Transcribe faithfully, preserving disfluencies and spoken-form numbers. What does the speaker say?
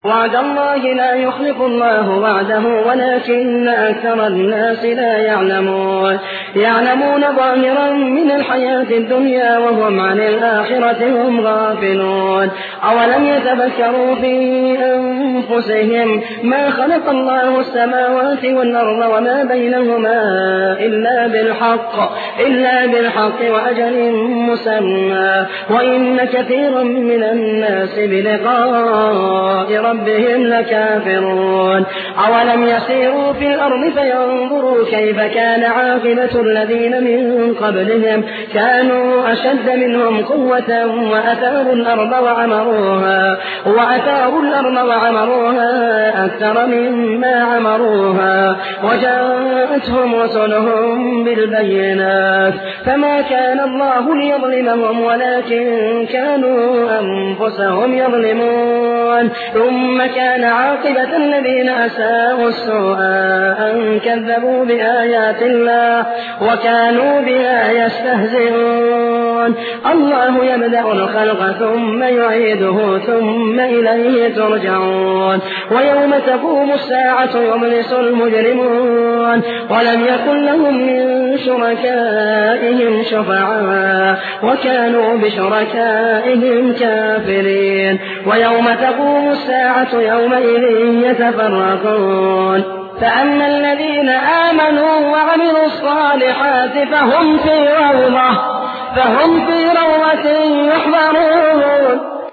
وعد الله لا يخلف الله وعده ولكن أكثر الناس لا يعلمون يعلمون ظاهرا من الحياة الدنيا وهم عن الآخرة هم غافلون أولم يتفكروا في أنفسهم ما خلق الله السماوات والأرض وما بينهما إلا بالحق إلا بالحق وأجل مسمى وإن كثيرا من الناس بلقاء ربهم لكافرون أولم يسيروا في الأرض فينظروا كيف كان عاقبة الذين من قبلهم كانوا أشد منهم قوة وأثاروا الأرض وعمروها وأثاروا الأرض وعمروها أكثر مما عمروها وجاءتهم رسلهم بالبينات فما كان الله ليظلمهم ولكن كانوا أنفسهم يظلمون ثم كان عاقبة الذين أساءوا السوء أن كذبوا بآيات الله وكانوا بها يستهزئون الله يبدأ الخلق ثم يعيده ثم إليه ترجعون ويوم تقوم الساعة يبلس المجرمون ولم يكن لهم من شركائهم شفعاء وكانوا بشركائهم كافرين ويوم تقوم الساعة يومئذ يتفرقون فأما الذين آمنوا وعملوا الصالحات فهم في روضة فهم في روضة يحبرون